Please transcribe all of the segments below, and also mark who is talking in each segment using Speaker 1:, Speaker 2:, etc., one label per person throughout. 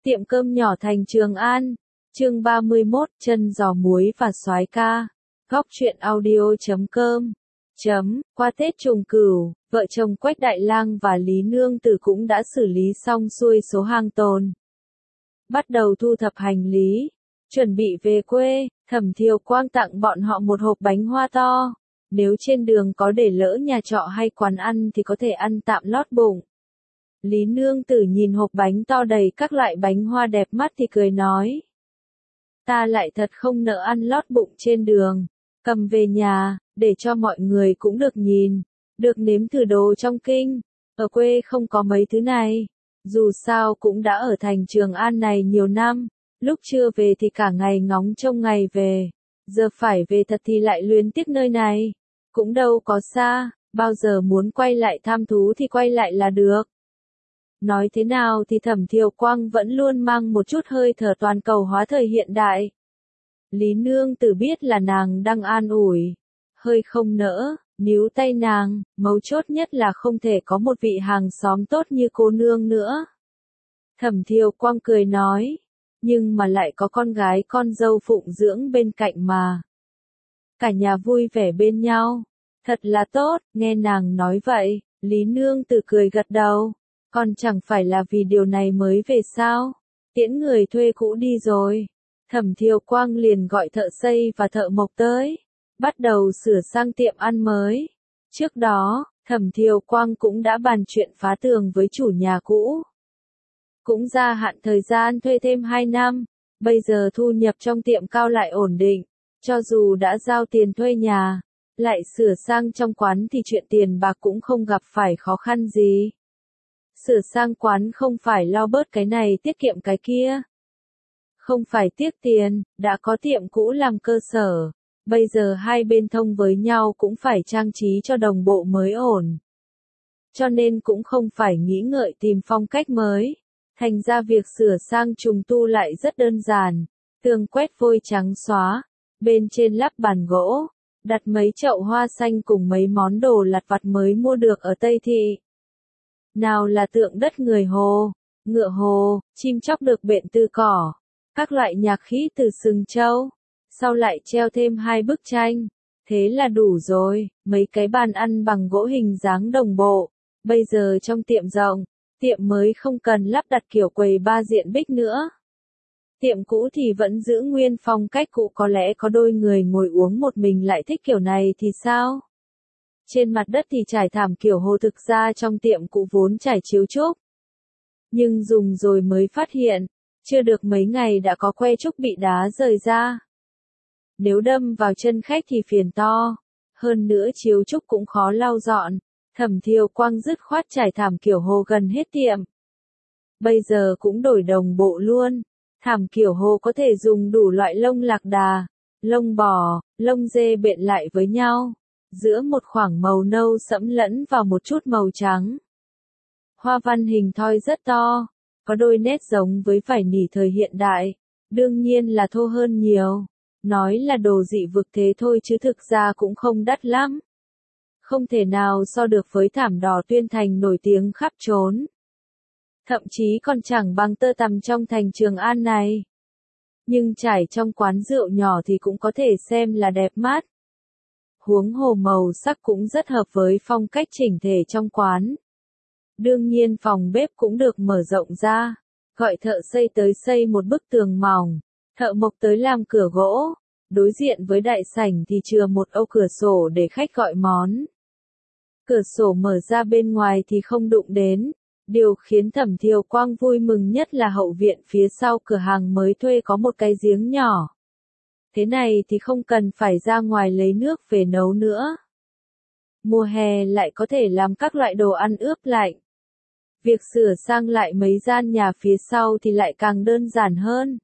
Speaker 1: Tiệm cơm nhỏ thành Trường An, chương 31, chân giò muối và soái ca. Góc truyện audio.com. Qua Tết Trùng Cửu, vợ chồng Quách Đại Lang và Lý Nương Tử cũng đã xử lý xong xuôi số hàng tồn. Bắt đầu thu thập hành lý, chuẩn bị về quê. Thẩm Thiều Quang tặng bọn họ một hộp bánh hoa to. Nếu trên đường có để lỡ nhà trọ hay quán ăn thì có thể ăn tạm lót bụng. Lý Nương Tử nhìn hộp bánh to đầy các loại bánh hoa đẹp mắt thì cười nói. Ta lại thật không nỡ ăn lót bụng trên đường, cầm về nhà, để cho mọi người cũng được nhìn, được nếm thử đồ trong kinh. Ở quê không có mấy thứ này, dù sao cũng đã ở thành Trường An này nhiều năm, lúc chưa về thì cả ngày ngóng trông ngày về, giờ phải về thật thì lại luyến tiếc nơi này, cũng đâu có xa, bao giờ muốn quay lại tham thú thì quay lại là được. Nói thế nào thì Thẩm Thiều Quang vẫn luôn mang một chút hơi thở toàn cầu hóa thời hiện đại. Lý Nương Tử biết là nàng đang an ủi, hơi không nỡ, níu tay nàng, mấu chốt nhất là không thể có một vị hàng xóm tốt như cô nương nữa. Thẩm Thiều Quang cười nói, nhưng mà lại có con gái con dâu phụng dưỡng bên cạnh mà. Cả nhà vui vẻ bên nhau, thật là tốt. Nghe nàng nói vậy, Lý Nương Tử cười gật đầu. Còn chẳng phải là vì điều này mới về sao? Tiễn người thuê cũ đi rồi. Thẩm Thiều Quang liền gọi thợ xây và thợ mộc tới, bắt đầu sửa sang tiệm ăn mới. Trước đó, Thẩm Thiều Quang cũng đã bàn chuyện phá tường với chủ nhà cũ. Cũng gia hạn thời gian thuê thêm 2 năm, bây giờ thu nhập trong tiệm cao lại ổn định, cho dù đã giao tiền thuê nhà, lại sửa sang trong quán thì chuyện tiền bạc cũng không gặp phải khó khăn gì. Sửa sang quán không phải lo bớt cái này tiết kiệm cái kia. Không phải tiếc tiền, đã có tiệm cũ làm cơ sở. Bây giờ hai bên thông với nhau cũng phải trang trí cho đồng bộ mới ổn. Cho nên cũng không phải nghĩ ngợi tìm phong cách mới. Thành ra việc sửa sang trùng tu lại rất đơn giản. Tường quét vôi trắng xóa. Bên trên lắp bàn gỗ. Đặt mấy chậu hoa xanh cùng mấy món đồ lặt vặt mới mua được ở Tây Thị. Nào là tượng đất người Hồ, ngựa Hồ, chim chóc được bện từ cỏ, các loại nhạc khí từ sừng trâu, sau lại treo thêm 2 bức tranh, thế là đủ rồi. Mấy cái bàn ăn bằng gỗ hình dáng đồng bộ, bây giờ trong tiệm rộng, tiệm mới không cần lắp đặt kiểu quầy 3 diện bích nữa. Tiệm cũ thì vẫn giữ nguyên phong cách cũ, có lẽ có đôi người ngồi uống một mình lại thích kiểu này thì sao? Trên mặt đất thì trải thảm kiểu Hồ, thực ra trong tiệm cũ vốn trải chiếu trúc. Nhưng dùng rồi mới phát hiện, chưa được mấy ngày đã có que trúc bị đá rời ra. Nếu đâm vào chân khách thì phiền to, hơn nữa chiếu trúc cũng khó lau dọn. Thẩm Thiều Quang dứt khoát trải thảm kiểu Hồ gần hết tiệm. Bây giờ cũng đổi đồng bộ luôn. Thảm kiểu Hồ có thể dùng đủ loại lông lạc đà, lông bò, lông dê bện lại với nhau. Giữa một khoảng màu nâu sẫm lẫn vào một chút màu trắng. Hoa văn hình thoi rất to, có đôi nét giống với vải nỉ thời hiện đại, đương nhiên là thô hơn nhiều. Nói là đồ dị vực thế thôi chứ thực ra cũng không đắt lắm. Không thể nào so được với thảm đỏ Tuyên Thành nổi tiếng khắp trốn. Thậm chí còn chẳng bằng tơ tằm trong thành Trường An này. Nhưng trải trong quán rượu nhỏ thì cũng có thể xem là đẹp mắt. Huống hồ màu sắc cũng rất hợp với phong cách chỉnh thể trong quán. Đương nhiên phòng bếp cũng được mở rộng ra, gọi thợ xây tới xây một bức tường mỏng, thợ mộc tới làm cửa gỗ, đối diện với đại sảnh thì chừa một ô cửa sổ để khách gọi món. Cửa sổ mở ra bên ngoài thì không đụng đến, điều khiến Thẩm Thiều Quang vui mừng nhất là hậu viện phía sau cửa hàng mới thuê có một cái giếng nhỏ. Thế này thì không cần phải ra ngoài lấy nước về nấu nữa. Mùa hè lại có thể làm các loại đồ ăn ướp lạnh. Việc sửa sang lại mấy gian nhà phía sau thì lại càng đơn giản hơn.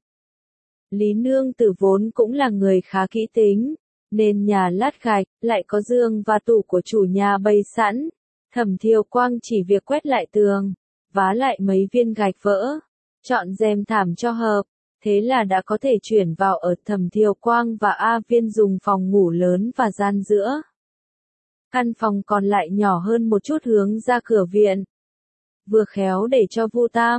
Speaker 1: Lý Nương Tử vốn cũng là người khá kỹ tính, nên nhà lát gạch, lại có giường và tủ của chủ nhà bày sẵn. Thẩm Thiều Quang chỉ việc quét lại tường, vá lại mấy viên gạch vỡ, chọn rèm thảm cho hợp. Thế là đã có thể chuyển vào ở Thẩm Thiều Quang và A Viên dùng phòng ngủ lớn và gian giữa. Căn phòng còn lại nhỏ hơn một chút hướng ra cửa viện. Vừa khéo để cho Vu Tam,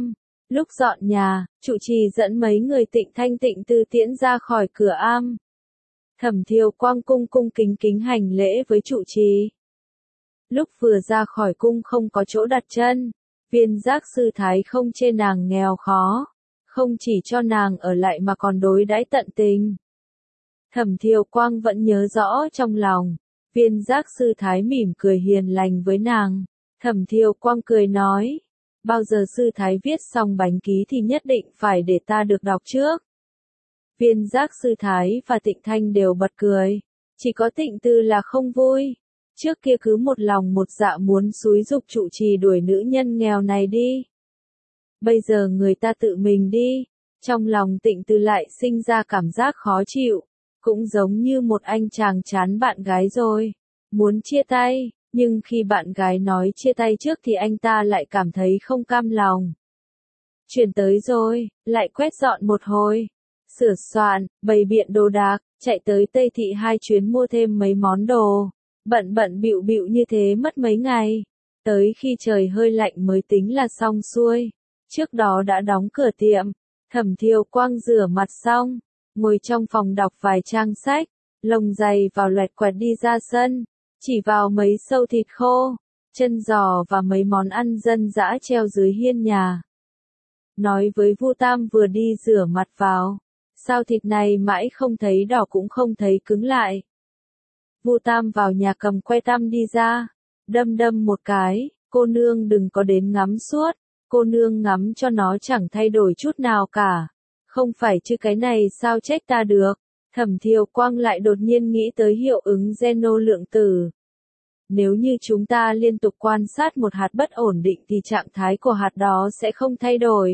Speaker 1: Lúc dọn nhà, trụ trì dẫn mấy người Tịnh Thanh Tịnh Tư tiễn ra khỏi cửa am. Thẩm Thiều Quang cung cung kính kính hành lễ với trụ trì. Lúc vừa ra khỏi cung không có chỗ đặt chân, Viên Giác sư thái không chê nàng nghèo khó, không chỉ cho nàng ở lại mà còn đối đãi tận tình. Thẩm Thiều Quang vẫn nhớ rõ trong lòng, Viên Giác sư thái mỉm cười hiền lành với nàng. Thẩm Thiều Quang cười nói, bao giờ sư thái viết xong bánh ký thì nhất định phải để ta được đọc trước. Viên Giác sư thái và Tịnh Thanh đều bật cười, chỉ có Tịnh Tư là không vui. Trước kia cứ một lòng một dạ muốn xúi giục trụ trì đuổi nữ nhân nghèo này đi. Bây giờ người ta tự mình đi, trong lòng Tịnh Tư lại sinh ra cảm giác khó chịu, cũng giống như một anh chàng chán bạn gái rồi, muốn chia tay, nhưng khi bạn gái nói chia tay trước thì anh ta lại cảm thấy không cam lòng. Chuyển tới rồi, lại quét dọn một hồi, sửa soạn, bày biện đồ đạc, chạy tới Tây Thị 2 chuyến mua thêm mấy món đồ. Bận bịu bịu như thế mất mấy ngày, tới khi trời hơi lạnh mới tính là xong xuôi. Trước đó đã đóng cửa tiệm, Thẩm Thiều Quang rửa mặt xong, ngồi trong phòng đọc vài trang sách, lồng giày vào loẹt quẹt đi ra sân, chỉ vào mấy sâu thịt khô, chân giò và mấy món ăn dân dã treo dưới hiên nhà. Nói với Vu Tam vừa đi rửa mặt vào, sao thịt này mãi không thấy đỏ cũng không thấy cứng lại. Vu Tam vào nhà cầm que tăm đi ra, đâm một cái, cô nương đừng có đến ngắm suốt, cô nương ngắm cho nó chẳng thay đổi chút nào cả. Không phải chứ cái này sao trách ta được. Thẩm Thiều Quang lại đột nhiên nghĩ tới hiệu ứng Zeno lượng tử. Nếu như chúng ta liên tục quan sát một hạt bất ổn định thì trạng thái của hạt đó sẽ không thay đổi.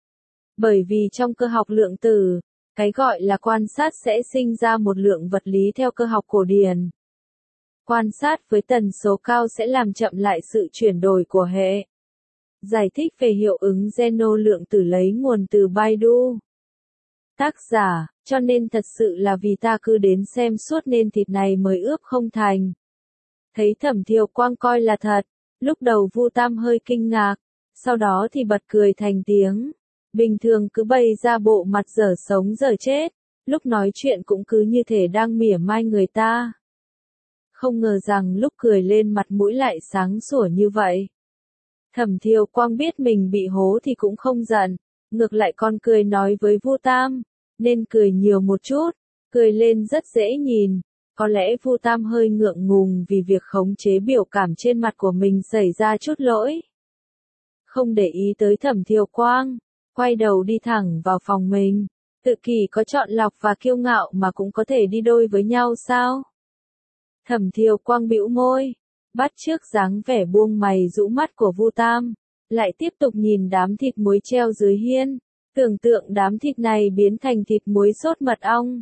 Speaker 1: Bởi vì trong cơ học lượng tử, cái gọi là quan sát sẽ sinh ra một lượng vật lý theo cơ học cổ điển. Quan sát với tần số cao sẽ làm chậm lại sự chuyển đổi của hệ. Giải thích về hiệu ứng Zeno lượng tử lấy nguồn từ Baidu. Tác giả, cho nên thật sự là vì ta cứ đến xem suốt nên thịt này mới ướp không thành. Thấy Thẩm Thiều Quang coi là thật, lúc đầu Vu Tam hơi kinh ngạc, sau đó thì bật cười thành tiếng. Bình thường cứ bày ra bộ mặt dở sống dở chết, lúc nói chuyện cũng cứ như thể đang mỉa mai người ta. Không ngờ rằng lúc cười lên mặt mũi lại sáng sủa như vậy. Thẩm Thiều Quang biết mình bị hố thì cũng không giận, ngược lại còn cười nói với Vu Tam, nên cười nhiều một chút, cười lên rất dễ nhìn. Có lẽ Vu Tam hơi ngượng ngùng vì việc khống chế biểu cảm trên mặt của mình xảy ra chút lỗi. Không để ý tới Thẩm Thiều Quang, quay đầu đi thẳng vào phòng mình. Tự kỷ có chọn lọc và kiêu ngạo mà cũng có thể đi đôi với nhau sao? Thẩm Thiều Quang bĩu môi, bắt chước dáng vẻ buông mày rũ mắt của Vu Tam, lại tiếp tục nhìn đám thịt muối treo dưới hiên, tưởng tượng đám thịt này biến thành thịt muối sốt mật ong.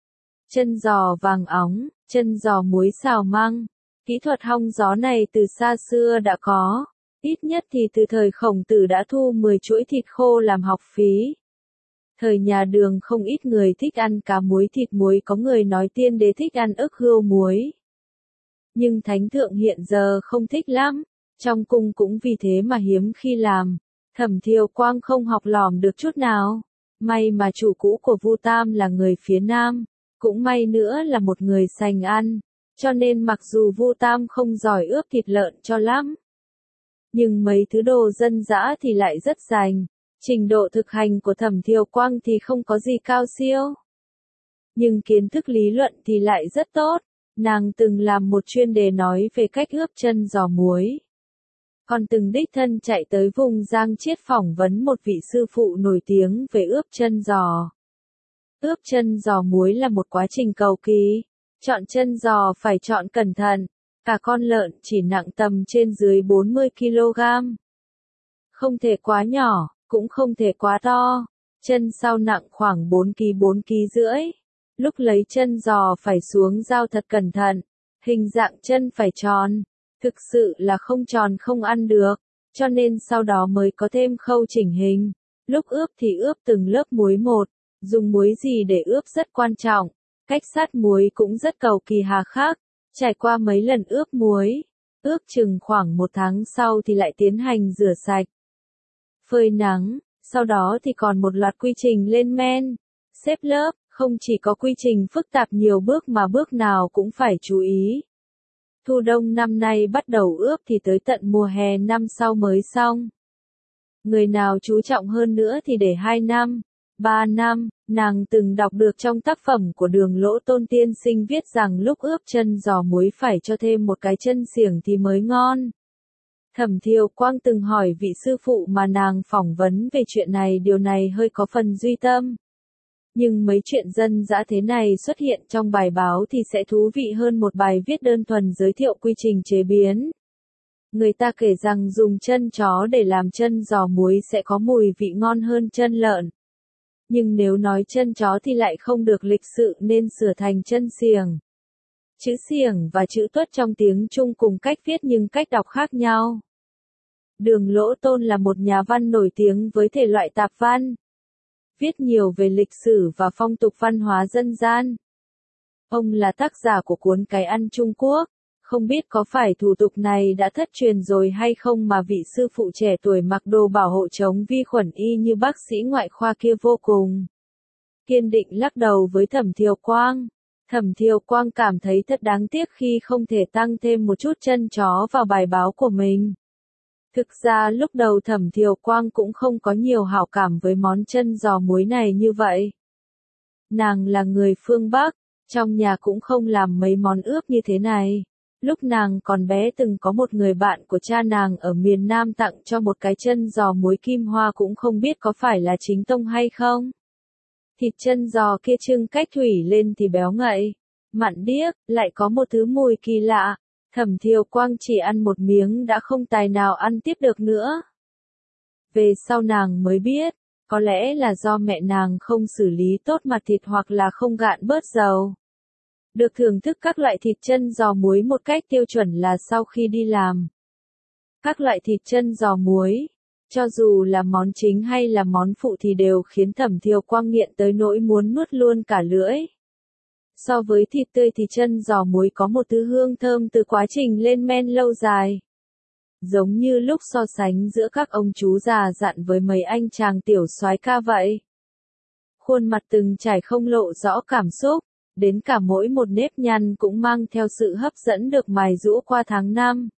Speaker 1: Chân giò vàng óng, chân giò muối xào măng. Kỹ thuật hong gió này từ xa xưa đã có, ít nhất thì từ thời Khổng Tử đã thu 10 chuỗi thịt khô làm học phí. Thời nhà Đường không ít người thích ăn cá muối thịt muối, có người nói tiên đế thích ăn ức hươu muối. Nhưng thánh thượng hiện giờ không thích lắm, trong cung cũng vì thế mà hiếm khi làm. Thẩm Thiều Quang không học lỏm được chút nào. May mà chủ cũ của Vu Tam là người phía Nam, cũng may nữa là một người sành ăn, cho nên mặc dù Vu Tam không giỏi ướp thịt lợn cho lắm, nhưng mấy thứ đồ dân dã thì lại rất sành. Trình độ thực hành của Thẩm Thiều Quang thì không có gì cao siêu, nhưng kiến thức lý luận thì lại rất tốt. Nàng từng làm một chuyên đề nói về cách ướp chân giò muối. Còn từng đích thân chạy tới vùng Giang Chiết phỏng vấn một vị sư phụ nổi tiếng về ướp chân giò. Ướp chân giò muối là một quá trình cầu kỳ. Chọn chân giò phải chọn cẩn thận. Cả con lợn chỉ nặng tầm trên dưới 40 kg. Không thể quá nhỏ, cũng không thể quá to. Chân sau nặng khoảng 4 kg rưỡi. Lúc lấy chân giò phải xuống dao thật cẩn thận. Hình dạng chân phải tròn. Thực sự là không tròn không ăn được. Cho nên sau đó mới có thêm khâu chỉnh hình. Lúc ướp thì ướp từng lớp muối một. Dùng muối gì để ướp rất quan trọng. Cách sát muối cũng rất cầu kỳ hà khắc. Trải qua mấy lần ướp muối, ước chừng khoảng 1 tháng sau thì lại tiến hành rửa sạch. Phơi nắng, Sau đó thì còn một loạt quy trình lên men, xếp lớp, không chỉ có quy trình phức tạp nhiều bước mà bước nào cũng phải chú ý. Thu đông năm nay bắt đầu ướp thì tới tận mùa hè năm sau mới xong. Người nào chú trọng hơn nữa thì để 2 năm, 3 năm, nàng từng đọc được trong tác phẩm của Đường Lỗ Tôn tiên sinh viết rằng lúc ướp chân giò muối phải cho thêm một cái chân xiềng thì mới ngon. Thẩm Thiều Quang từng hỏi vị sư phụ mà nàng phỏng vấn về chuyện này, điều này hơi có phần duy tâm. Nhưng mấy chuyện dân dã thế này xuất hiện trong bài báo thì sẽ thú vị hơn một bài viết đơn thuần giới thiệu quy trình chế biến. Người ta kể rằng dùng chân chó để làm chân giò muối sẽ có mùi vị ngon hơn chân lợn. Nhưng nếu nói chân chó thì lại không được lịch sự nên sửa thành chân xiềng. Chữ xiềng và chữ tuất trong tiếng Trung cùng cách viết nhưng cách đọc khác nhau. Đường Lỗ Tôn là một nhà văn nổi tiếng với thể loại tạp văn. Viết nhiều về lịch sử và phong tục văn hóa dân gian. Ông là tác giả của cuốn Cái ăn Trung Quốc. Không biết có phải thủ tục này đã thất truyền rồi hay không mà vị sư phụ trẻ tuổi mặc đồ bảo hộ chống vi khuẩn y như bác sĩ ngoại khoa kia vô cùng kiên định lắc đầu với Thẩm Thiều Quang. Thẩm Thiều Quang cảm thấy thật đáng tiếc khi không thể tăng thêm một chút chân chó vào bài báo của mình. Thực ra lúc đầu Thẩm Thiều Quang cũng không có nhiều hảo cảm với món chân giò muối này như vậy. Nàng là người phương Bắc, trong nhà cũng không làm mấy món ướp như thế này. Lúc nàng còn bé từng có một người bạn của cha nàng ở miền Nam tặng cho một cái chân giò muối kim hoa, cũng không biết có phải là chính tông hay không. Thịt chân giò kia trưng cách thủy lên thì béo ngậy, mặn điếc, lại có một thứ mùi kỳ lạ. Thẩm Thiều Quang chỉ ăn một miếng đã không tài nào ăn tiếp được nữa. Về sau nàng mới biết, có lẽ là do mẹ nàng không xử lý tốt mặt thịt hoặc là không gạn bớt dầu. Được thưởng thức các loại thịt chân giò muối một cách tiêu chuẩn là sau khi đi làm. Các loại thịt chân giò muối, cho dù là món chính hay là món phụ thì đều khiến Thẩm Thiều Quang nghiện tới nỗi muốn nuốt luôn cả lưỡi. So với thịt tươi thì chân giò muối có một thứ hương thơm từ quá trình lên men lâu dài. Giống như lúc so sánh giữa các ông chú già dặn với mấy anh chàng tiểu soái ca vậy. Khuôn mặt từng trải không lộ rõ cảm xúc, đến cả mỗi một nếp nhăn cũng mang theo sự hấp dẫn được mài giũa qua tháng năm.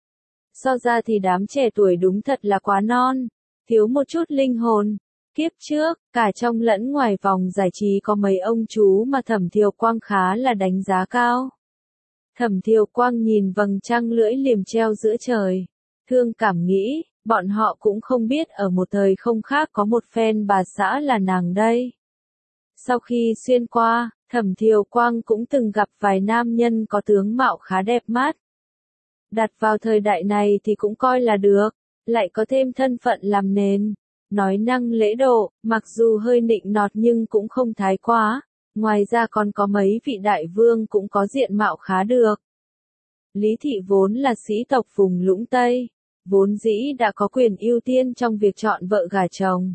Speaker 1: So ra thì đám trẻ tuổi đúng thật là quá non, thiếu một chút linh hồn. Kiếp trước, cả trong lẫn ngoài vòng giải trí có mấy ông chú mà Thẩm Thiều Quang khá là đánh giá cao. Thẩm Thiều Quang nhìn vầng trăng lưỡi liềm treo giữa trời, thương cảm nghĩ, bọn họ cũng không biết ở một thời không khác có một phen bà xã là nàng đây. Sau khi xuyên qua, Thẩm Thiều Quang cũng từng gặp vài nam nhân có tướng mạo khá đẹp mắt. Đặt vào thời đại này thì cũng coi là được, lại có thêm thân phận làm nền. Nói năng lễ độ, mặc dù hơi nịnh nọt nhưng cũng không thái quá, ngoài ra còn có mấy vị đại vương cũng có diện mạo khá được. Lý Thị vốn là sĩ tộc vùng Lũng Tây, vốn dĩ đã có quyền ưu tiên trong việc chọn vợ gả chồng.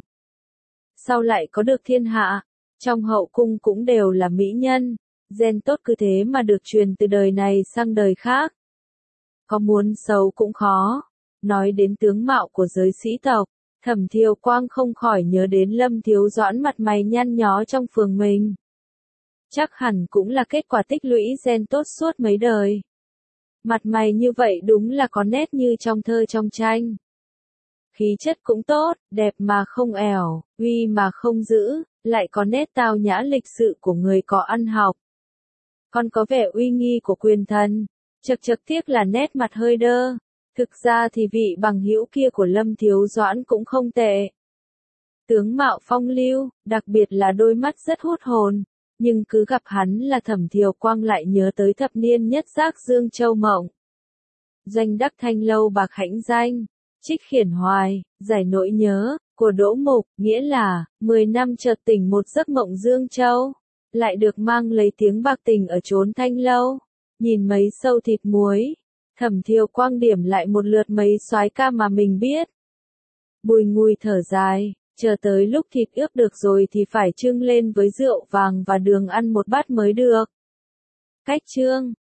Speaker 1: Sau lại có được thiên hạ, trong hậu cung cũng đều là mỹ nhân, gen tốt cứ thế mà được truyền từ đời này sang đời khác. Có muốn xấu cũng khó. Nói đến tướng mạo của giới sĩ tộc, Thẩm Thiều Quang không khỏi nhớ đến Lâm Thiếu Doãn mặt mày nhăn nhó trong phường mình. Chắc hẳn cũng là kết quả tích lũy gen tốt suốt mấy đời. Mặt mày như vậy đúng là có nét như trong thơ trong tranh. Khí chất cũng tốt, đẹp mà không ẻo, uy mà không giữ, lại có nét tao nhã lịch sự của người có ăn học. Còn có vẻ uy nghi của quyền thần, chật tiếc là nét mặt hơi đơ. Thực ra thì vị bằng hữu kia của Lâm Thiếu Doãn cũng không tệ. Tướng mạo phong lưu, đặc biệt là đôi mắt rất hút hồn, nhưng cứ gặp hắn là Thẩm Thiều Quang lại nhớ tới thập niên nhất giác Dương Châu Mộng. Doanh đắc thanh lâu bạc hãnh danh, trích khiển hoài, giải nỗi nhớ, của Đỗ Mục, nghĩa là, 10 năm chợt tỉnh một giấc mộng Dương Châu, lại được mang lấy tiếng bạc tình ở chốn thanh lâu, nhìn mấy sâu thịt muối. Thẩm Thiều Quang điểm lại một lượt mấy soái ca mà mình biết. Bùi ngùi thở dài, chờ tới lúc thịt ướp được rồi thì phải trưng lên với rượu vàng và đường ăn một bát mới được. Cách trương,